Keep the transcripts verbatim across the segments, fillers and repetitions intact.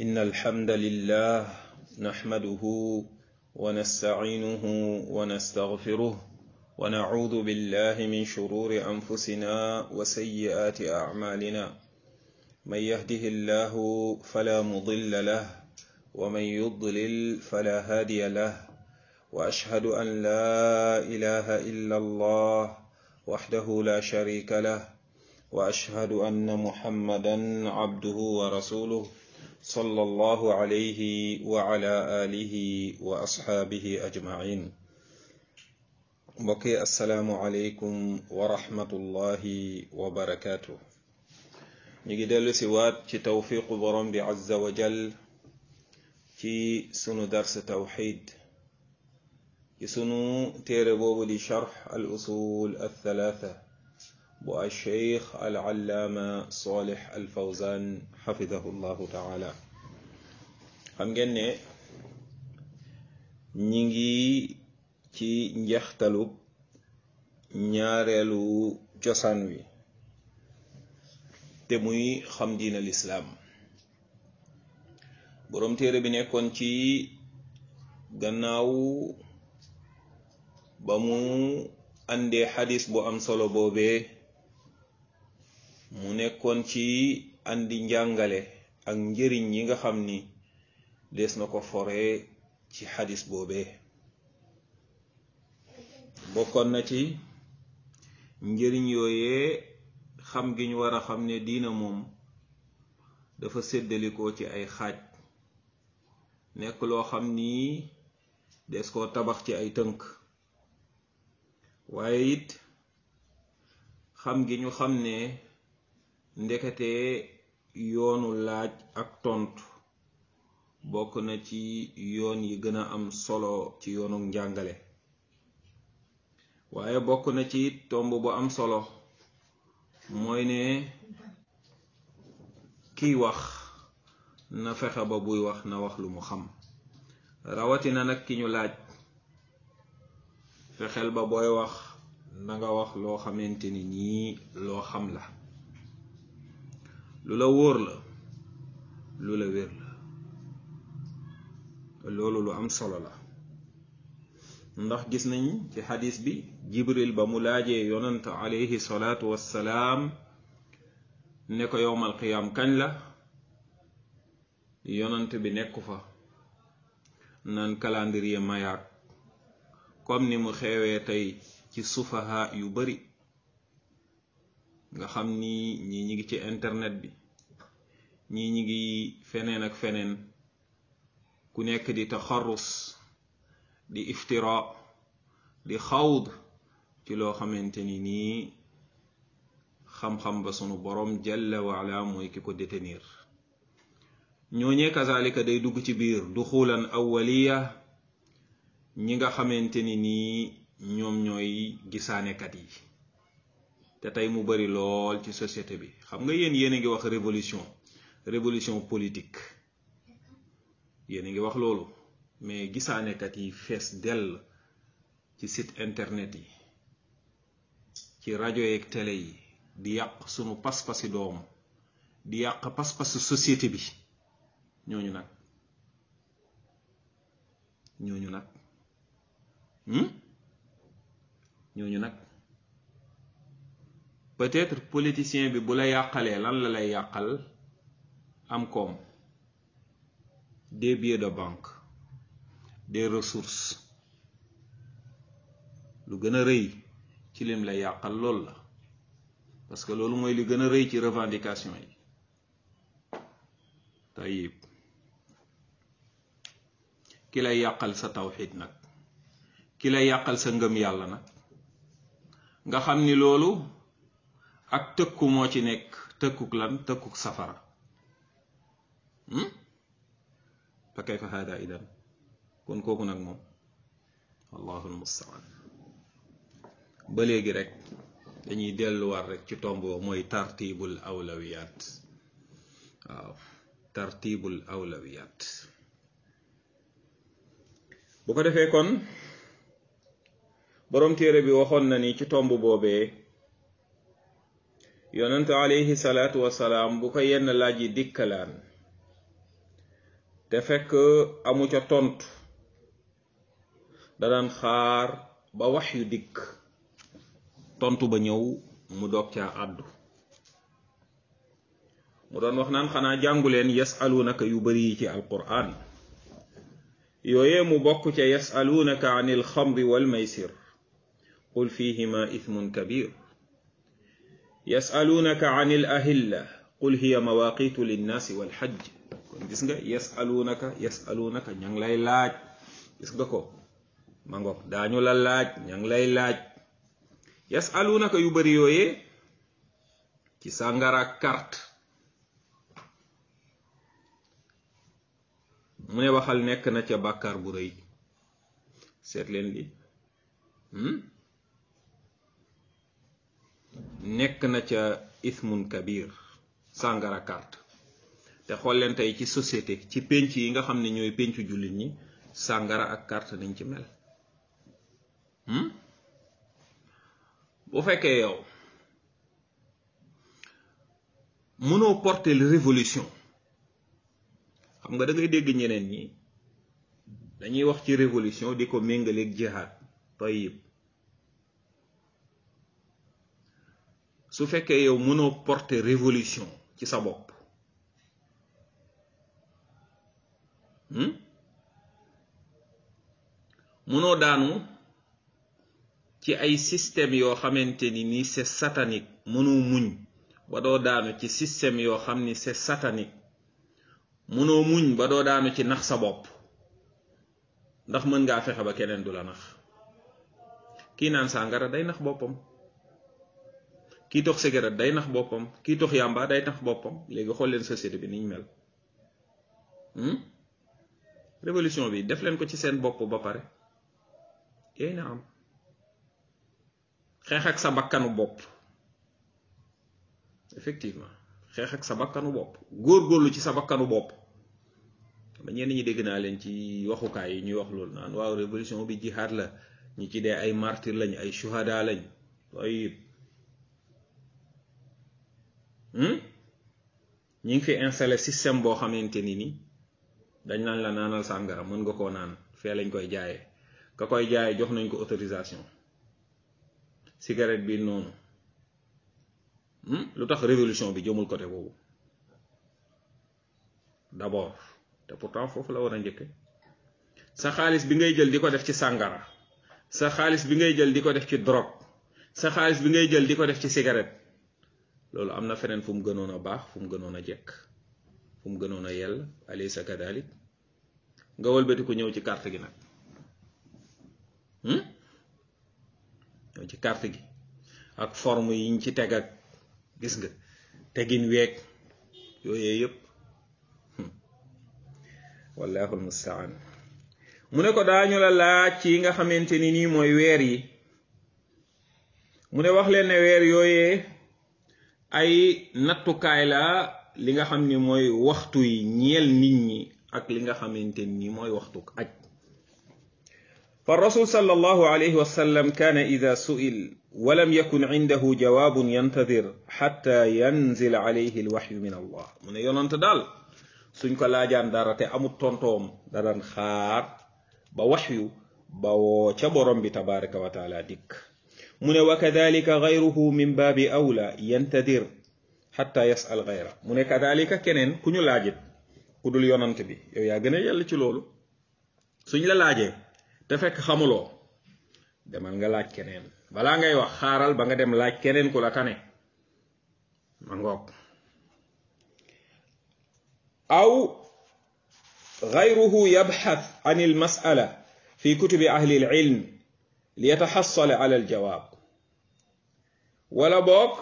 إن الحمد لله نحمده ونستعينه ونستغفره ونعوذ بالله من شرور أنفسنا وسيئات أعمالنا من يهده الله فلا مضل له ومن يضلل فلا هادي له وأشهد أن لا إله إلا الله وحده لا شريك له وأشهد أن محمدا عبده ورسوله صلى الله عليه وعلى آله وأصحابه أجمعين. بقي السلام عليكم ورحمة الله وبركاته. نيجي دلو سوات في توفيق برم عز وجل في سنو درس توحيد في سنو تيربو دي شرح الأصول الثلاثة بو الشيخ العلامة صالح الفوزان حفظه الله تعالى. xam ngeen ne ñi ngi ci njeextalu ñaareelu cosaan wi te muy xam diina lislaam. boroom téere bi nekkoon ci gannaaw ba mu àndee xadis bu am solo boobee mu nekkoon ci andi njàngale ak njëriñ yi nga xam ni des na ko fore ci xadis boobee. bokkoon na ci njëriñ yooyee xam gi ñu war a xam ne diina moom dafa séddalikoo ci ay xaaj, nekk loo xam ni des koo tabax ci ay tënk, waaye it xam gi ñu xam ne ndekete yoonu laaj ak tontu bokk na ci yoon yi gën a am solo ci yoonu njàngale. waaye bokk na ci tomb bu am solo mooy ne kiy wax na fexe ba buy wax na wax lu mu xam, rawatina nag ki ñu laaj fexeel ba booy wax na nga wax loo xamante ni nii loo xam la, lu la wóor la, lu la wér la. loolu lu am solo la, ndax gis nañ ci xadis bi jibril ba mu laajee yonant alayhi salaatu wassalaam ne ko yowmal qiyaam kañ la, yonant bi nekku fa naan calendrier mayaak comme ni mu xewee tey ci sufaha yu bari nga xam ni ñii ñi ngi ci internet bi, ñii ñi ngi feneen ak feneen, ku nekk di taxarrus di iftira di xawd ci loo xamante ni nii xam-xam ba sunu borom jalla waala mooy ki ko détenir. ñooñee kazalika day dugg ci biir duxulan awwaliya ñi nga xamante ni nii ñoom ñooy gisaanekat yi, te tey mu bari lool ci société bi. xam nga yéen yéen a ngi wax révolution révolution politique, yéen a ngi wax loolu, mais gisaanekat yi fees dell ci site internet yi, ci rajo yeeg télé yi, di yàq sunu pas-pasi doom, di yàq pas-pasi société bi. ñooñu nag ñooñu nag ñooñu nag peut-être politicien bi bu la yàqalee lan la lay yàqal? am koom, des billets de banque, des ressources. lu gën a rëy ci lim lay yàqal loolu la, parce que loolu mooy li gën a rëy ci revendication yi. tayib ki lay yàqal sa tawxid nag, ki lay yàqal sa ngëm yàlla nag, nga xam ni loolu ak tëkku moo ci nekk, tëkkuk lan? tëkkuk safara. fa kayfa hada idan? kon kooku nag moom wallahu almustaan. ba léegi rek dañuy delluwaat rek ci tomb mooy tartibul awlawiyat. waaw, tartibul awlawiyat. bu ko defee kon borom téere bi waxoon na ni ci tomb boobee yonent alayhi salaatu wasalaam bu ko yenn laaj yi dikkalaan te fekk amu ca tontu da daan xaar ba wax yu dikk tontu ba ñëw mu doog caa àddu mu doon wax naan xanaa jànguleen yasalunaka yu bari yi ci alquran yooyee mu bokk ca yasalunaka an alxamri walmaysir qul fihima ithmun kabir yasalunaka an alahilla qul hiya mawaqitu linnaasi walxajj kon gis nga yasalunaka yasalunaka ña ngi lay laaj gis nga ko ma ngoog daañu la laaj ña ngi lay laaj yasalunaka yu bari yooyee ci sàngara carte mu ne waxal nekk na ca bàkkaar bu rëy seet leen li nekk na ca ithmun kabir sàngara carte te xool leen tey ci société ci pénc yi nga xam ne ñooy péncu jullit ñi sàngara ak carte nañ ci mel bu fekkee yow mënoo porter la révolution xam nga da ngay dégg ñeneen ñi dañuy wax ci révolution di ko méngaleeg jihad tayyib su fekkee yow mënoo porter révolution ci sa bopp mënoo daanu ci ay système yoo xamante ni nii c'est satanique mënoo muñ ba doo daanu ci système yoo xam ni c'est satanique mënoo muñ ba doo daanu ci nax sa bopp ndax mën ngaa fexe ba keneen du la nax kii naan sàngara day nax boppam kii tox cigarette day nax boppam kii tox yàmba day nax boppam léegi xool leen société bi niñ mel révolution bi def leen ko ci seen bopp ba pare yéy na am xeex ak sa bakkanu bopp effectivement xeex ak sa bakkanu bopp góorgóorlu ci sa bakkanu bopp ba ñenn ñi dégg naa leen ci waxukaay yi ñuy wax loolu naan waaw révolution bi jihad la ñi ci dee ay martyr lañ ay shuhada lañ waaye ñi ngi fi installé système boo xamante ni ni dañ naan la naanal sàngara mën nga koo naan fee lañ koy jaayee ka koy jaayee jox nañ ko autorisation cigarette bi noonu lu tax révolution bi jëmul côté boobu d'abord te pourtant foofu la war a njëkke sa xaalis bi ngay jël di ko def ci sàngara sa xaalis bi ngay jël di ko def ci drogue sa xaalis bi ngay jël di ko def ci cigarette loolu am na feneen fu mu gënoon a baax fu mu gënoon a jekk fu mu gënoon a yell alaysa kadalik nga wëlbati ko ñëw ci carte gi nag ñëw ci carte gi ak forme yiñ ci teg ak gis nga tegin weeg yooyu yëpp wallahu almustaan mu ne ko daañu la laaj ci nga xamante ni nii mooy weer yi mu ne wax leen ne weer yooyee ay nattukaay la li nga xam ni mooy waxtu yi ñeel nit ñi ak li nga xamante ni mooy waxtu aj fa rasul sallallahu alayhi wa sallam kaana ida su'il wa lam yakun indahu jawaabun yantadir xatta yanzil alayhi alwaxyu min allah mu ne yonant daal suñ ko laajaan dara te amut tontoom daraan xaar ba waxyu ba woo ca borom bi tabaraka wa taala dikk mu ne wa kadalika gayruhu min baabi awla yantadir xatta yasal gayra mu ne kadalika keneen ku ñu laajit ku dul yonant bi yow yaa gën a yell ci loolu suñ la laajee te fekk xamuloo demal nga laaj keneen balaa ngay wax xaaral ba nga dem laaj keneen ku la tane ma ngoog aw gayruhu yabxath an almasala fi kutubi ahli alilm liyataxassala ala aljawaab wala boog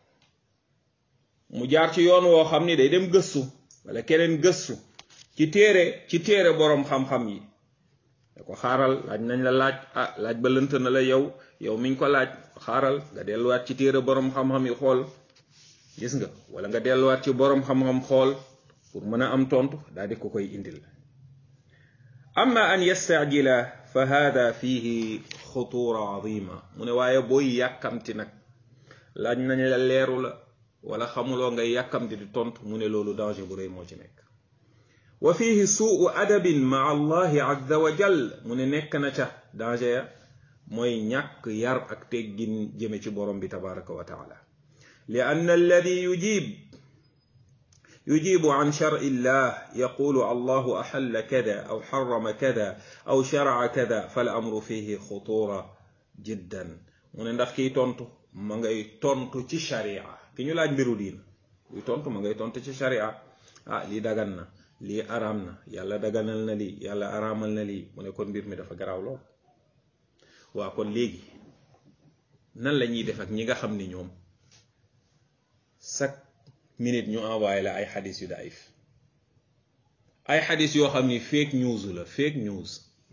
mu jaar ci yoon woo xam ni day dem gëstu wala keneen gëstu ci téere ci téere boroom xam-xam yi da ko xaaral laaj nañ la laaj ah laaj ba lënt na la yow yow miñ ko laaj xaaral nga delluwaat ci téere boroom xam-xam yi xool gis nga wala nga delluwaat ci boroom xam-xam xool pour mën a am tontu daal di ko koy indil amma an yastajila fa hada fihi xutura azima mu ne waaye booy yàkkamti nag laaj nañ la leeru la wala xamuloo ngay yàkkamti di tontu mu ne loolu danger bu rëy moo ci nekk wa fihi suu adabin maa allahi azza wa jal mu ne nekk na ca danger ya mooy ñàkk yar ak teggin jëme ci borom bi tabaraka wa taala li anna alladi yujib yujibu an shar'i llah yaqulu allahu axalla kada aw xarama kada aw sharaca kada fal amru fihi xutura jiddan mu ne ndax kiy tontu ma ngay tontu ci sharia ki ñu laaj mbiru diin kuy tontu ma ngay tontu ci sharia ah lii dagan na lii araam na yàlla daganal na lii yàlla araamal na lii mu ne kon mbir mi dafa garaaw lool waa kon léegi nan la ñuy def ak ñi nga xam ni ñoom chaque minute ñu envoyé la ay xadis yu daif ay xadis yoo xam ni fake news la fake news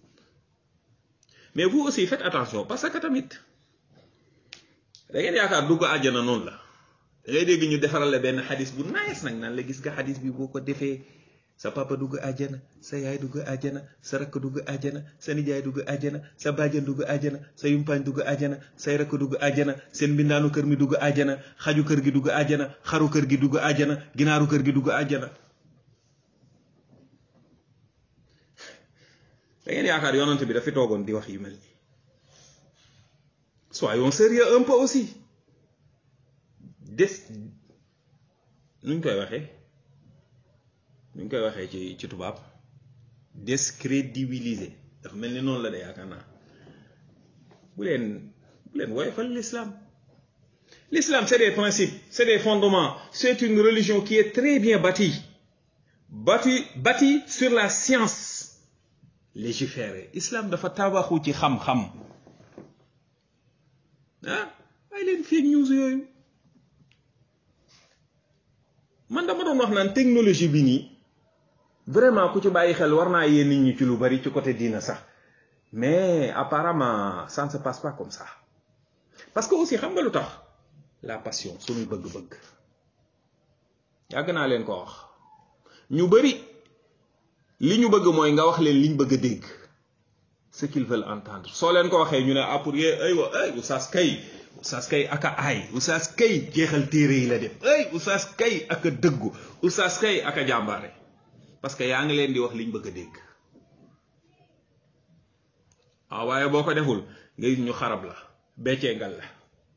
mais vous aussi faites attention parce que tamit da ngeen yaakaar dugg àjjana noonu la da ngay dégg ñu defaral la benn xadis bu nice nag naan la gis nga xadis bi boo ko defee sa papa dugg àjjana sa yaay dugg àjjana sa rakk dugg àjjana sa nijaay dugg àjjana sa bàjjan dugg àjjana sa yumpaañ dugg àjjana say rakk dugg àjjana seen mbindaanu kër mi dugg àjjana xaju kër gi dugg àjjana xaru kër gi dugg àjjana ginaaru kër gi dugg àjjana da ngeen yaakaar yonante bi dafa toogoon di wax yu mel ni soyons sérieux un peu aussi des nuñ koy waxee nuñ koy waxee ci ci tubaab décrédibiliser dafa mel ni noonu la de yaakaar naa bu leen bu leen woyofal l'islam l'islam c'est des principes c'est des fondements c'est une religion qui est très bien bâtie bâtie bâtie sur la science légiférer islam dafa tabaxu ci xam-xam ah ay leen fake news yooyu man dama doon wax naan technologie bi nii vraiment ku ci bàyyi xel war naa yee nit ñi ci lu bari ci côté diina sax mais apparemment ça ne se passe pas comme ça parce que aussi xam nga lu tax la passion suñuy bëgg-bëgg yàgg naa leen ko wax ñu bari li ñu bëgg mooy nga wax leen liñ bëgg a dégg ce qu'ils veulent entendre soo leen ko waxee ñu ne ah pour yee aywa ay oustaz kay oustaz kay aka aay oustaz kay jeexal téere yi la def ay oustaz kay aka dëggu oustaz kay aka jàmbaare parce que yaa ngi leen di wax liñ bëgg a dégg ah waaye boo ko deful nga gis ñu xarab la beccee ngal la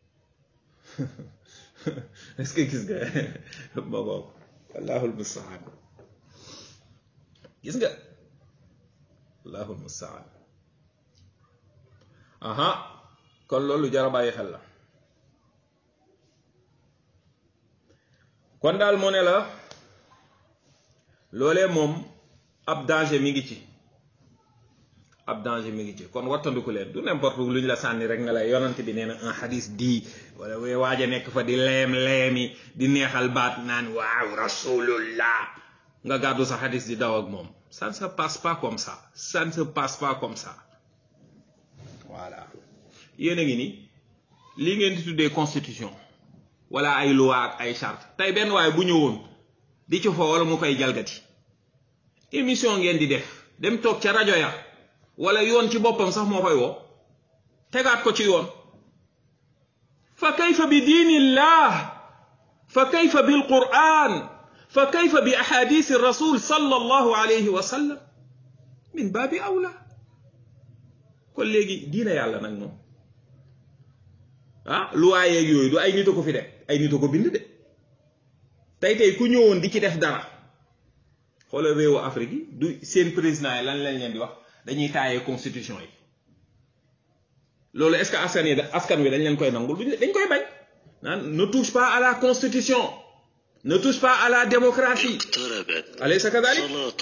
est-ce que gis nga ma boobu allahul mustaan gis nga allahul mustaan aha kon loolu jar a bàyyi xel la kon daal moo ne la loolee moom ab danger mi ngi ci ab danger mi ngi ci kon wattandiku leen du n'importe lu ñu la sànni rek nga lay yonante bi nee na un hadis di wala we waaj a nekk fa di leem leemi di neexal baat naan waaw rasulullah nga gàddu sa hadis di daw ak moom ça ne se passe pas comme ça ça ne se passe pas comme ça voilà yéen a ngi ni lii ngeen di tuddee constitution wala ay loi ak ay charte tey benn waaye bu ñëwoon di ci fo wala mu koy jalgati émission ngeen di def dem toog ca rajo ya wala yoon ci boppam sax moo koy woo tegaat ko ci yoon fa kayfa bi diinillah fa kayfa bil quran fa kayfa bi ahadith rasul sallallahu alayhi wa sallam min baabi awla kon léegi diina yàlla nag moom ah lu waayeeg yooyu du ay nit a ko fi def ay nit a ko bind de tey tey ku ñëwoon di ci def dara xoolal réewu Afrique yi du seen président yi lan lañ leen di wax dañuy taayee constitution yi loolu est-ce que askan yi askan wi dañ leen koy nangul dañ koy bañ naan ne touche pas à la constitution ne touche pas à la démocratie alaysa kadalik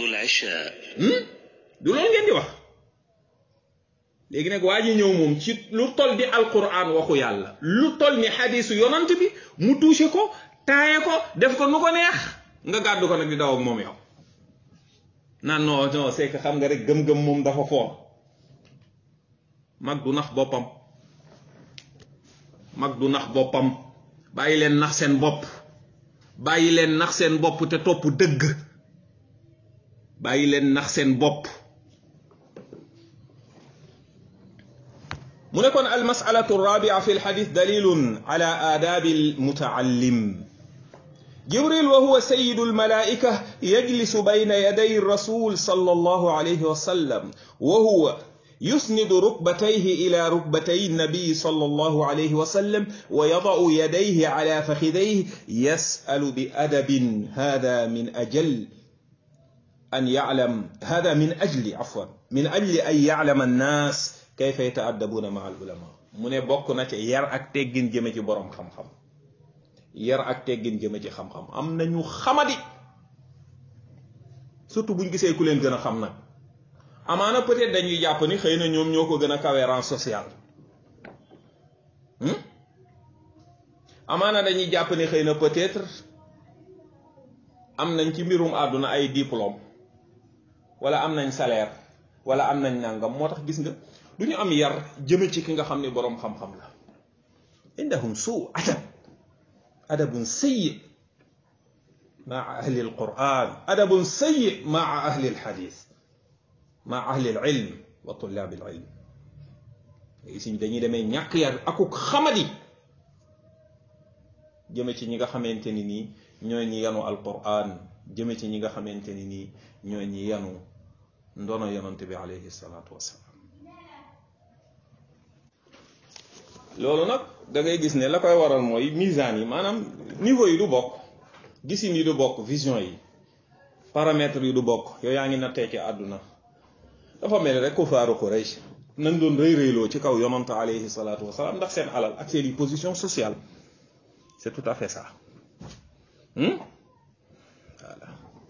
du loolu ngeen di wax léegi nag waa ji ñëw moom ci lu toll di alquran waxu yàlla lu toll ni xadisu yonant bi mu touché ko taaye ko def ko nu ko neex nga gàddu ko nag di daw ak moom yow naan non non c'est que xam nga rek gëm-gëm moom dafa foor mag du nax boppam mag du nax boppam bàyyi leen nax seen bopp bàyyi leen nax seen bopp te topp dëgg bàyyi leen nax seen bopp mu ne kon al mas'alatu rabia fi al hadith dalilun ala adabi al mutaallim jibril wa huwa sayyidu almalaika yajlisu bayna yaday rasul sallallahu alayhi wa sallam wa huwa يسند ركبتيه إلى ركبتي النبي صلى الله عليه وسلم ويضع يديه على فخذيه يسأل بأدب هذا من أجل أن يعلم هذا من أجل عفوا من أجل أن يعلم الناس كيف يتأدبون مع العلماء mu ne bokk na ci yar ak teggin jëme ci borom xam-xam yar ak teggin jëme ci xam-xam am nañu xamadi surtout buñ gisee ku leen gën a xam nag amaana peut-être dañuy jàpp ni xëy na ñoom ñoo ko gën a kawe rang social amaana dañuy jàpp ni xëy na peut-être am nañ ci mbirum àdduna ay diplôme wala am nañ salaire wala am nañ nangam moo tax gis nga du ñu am yar jëme ci ki nga xam ne boroom xam-xam la indahum suu adab adabun sayyi maa ahli alquran adabun sayyi maa ahli alhadith maa ahli alilm wa tullab alilm siñ dañuy demee ñàkk yar akuk xamadi jëme ci ñi nga xamante ni nii ñooy ñi yanu alquran jëme ci ñi nga xamante ni nii ñooy ñi yanu ndono yonante bi alayhi salaatu wasalaam loolu nag da ngay gis ne la koy waral mooy misaan yi maanaam niveau yi du bokk gisin yi du bokk vision yi paramètres yi du bokk yow yaa ngi nattee ci àdduna dafa mel rek ku faaru Quraysh nañ doon rëy rëyloo ci kaw yonante alayhi salaatu wasalaam ndax seen alal ak seen position sociale c'est tout à fait ça hmm? voilà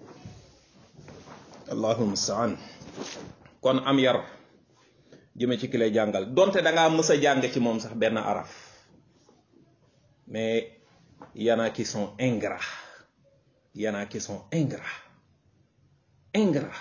allahul mustaan kon am yar jëme ci ki lay jàngal donte da ngaa mës a jàng ci moom sax benn araf mais y en a qui sont ingrats y en a qui sont ingrats ingrats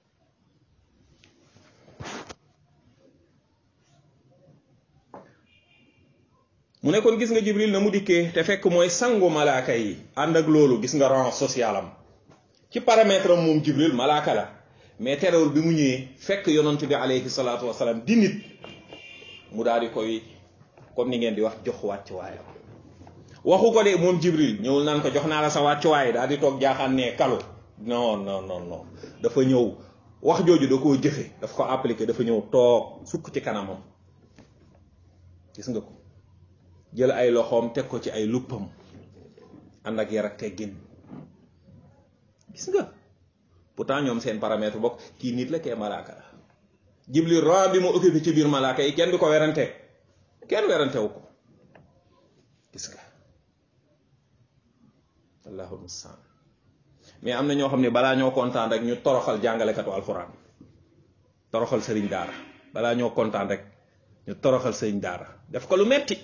mu ne kon gis nga Jibril na mu dikkee te fekk mooy sangu malaaka yi ànd ak loolu gis nga rang social am ci paramètre am moom Jibril malaaka la mais terewul bi mu ñëwee fekk yonent bi alayhi salaatu wasalaam di nit mu daal di koy comme ni ngeen di wax jox wàccuwaayam waxu ko de moom Jibril ñëwul naan ko jox naa la sa wàccuwaay daal di toog jaaxaan ne kalu non non non non dafa ñëw wax jooju da koo jëfe daf ko appliqué dafa ñëw toog sukk ci kanamam gis nga ko jël ay loxoom teg ko ci ay luppam ànd ak yar ak teggin gis nga pourtant ñoom seen paramètre bokk kii nit la kee malaaka la Jibril rang bi mu occupé ci biir malaaka yi kenn du ko werante kenn werantewu ko gis nga allahul mustaan mais am na ñoo xam ne balaa ñoo kontaan rek ñu toroxal jàngalekatu alxuraan toroxal sëriñ daara balaa ñoo kontaan rek ñu toroxal sëriñ daara def ko lu metti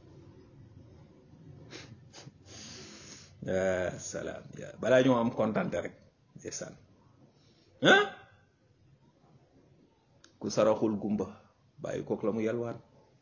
salaam balaa ñoo am kontaante rek ndeysaan ah ku saraxul gumba bàyyi kook la mu yalwaan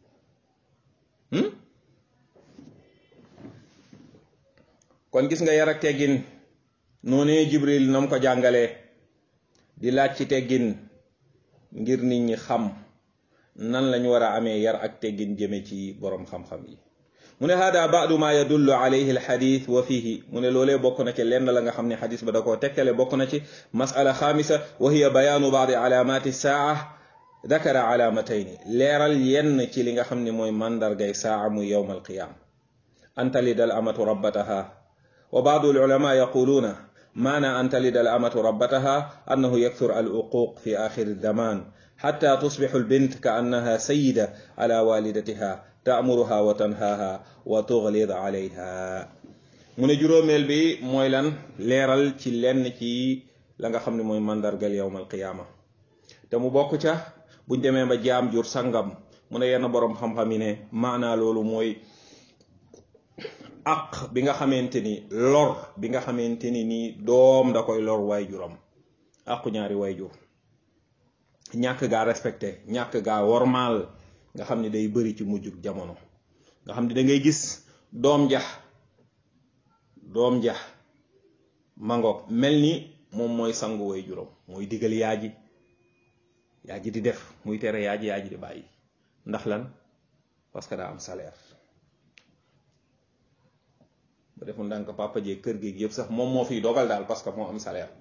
kon gis nga yar ak teggin noonee Jibril nam ko jàngalee di laaj ci teggin ngir nit ñi xam nan lañu war a amee yar ak teggin jëme ci boroom xam-xam yi mu ne hada baadu ma yadullu alayhi alxadis wa fihi mu ne loolee bokk na ci lenn la nga xam ne xadis ba da koo tegtale bokk na ci masala xaamisa wa hiya bayaanu baadi alaamati saa dakara alaamatayni leeral yenn ci li nga xam ne mooy mandargay saa muy yowm alqiyaama an talida al amatu rabbataha wa baadu alulama yaquluuna maana an talida al amatu rabbataha annahu yakthur al uquq fi axiri zaman xatta tusbixu albint ka annaha sayida ala walidatiha taamuruha wa tanhaha wa tuglid alayha mu ne juróomeel bi mooy lan leeral ci lenn ci la nga xam ne mooy mandargal yowm alqiyaama te mu bokk ca buñ demee ba jaam jur sangam mu ne yenn boroom xam-xam yi ne maanaa loolu mooy aq bi nga xamante ni lor bi nga xamante ni nii doom da koy lor waay juram aqu ñaari waay jur ñàkk gaa respecté ñàkk gaa wormaal nga xam ne day bëri ci mujjug jamono nga xam ne da ngay gis doom jax doom jax mangoog mel ni moom mooy sangu way juróom mooy digal yaaji yaaji di def muy tere yaaji yaaji di bàyyi ndax lan parce que daa am salaire ba defu ndànk papa jee kër gi yëpp sax moom moo fiy dogal daal parce que moo am salaire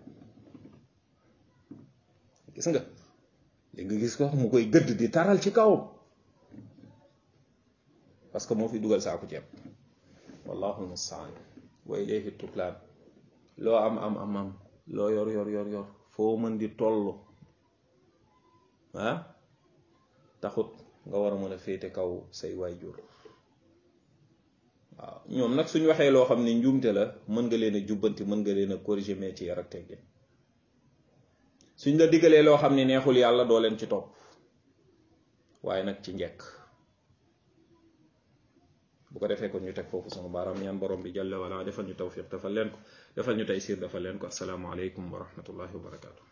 gis nga li nga gis ko mu koy gëdd di taral ci kawam parce que moo fi dugal saaku ceeb wallahu mustaan wa ilayhi tuklaan loo am am am am loo yor yor yor yor foo mën di tollu ah taxut nga war a mën a féete kaw say waajur waaw ñoom nag suñ waxee loo xam ne njuumte la mën nga leen a jubbanti mën nga leen a corriger mais ci yar ak teggin suñ la diggalee loo xam ne neexul yàlla doo leen ci topp waaye nag ci njekk bu ko defee kon ñu teg foofu sama baaraam ñaan borom bi jalla wala defal ñu tawfiq defal leen ko defal ñu taysiir defal leen ko assalaamu aleykum wa rahmatullahi wa barakaatu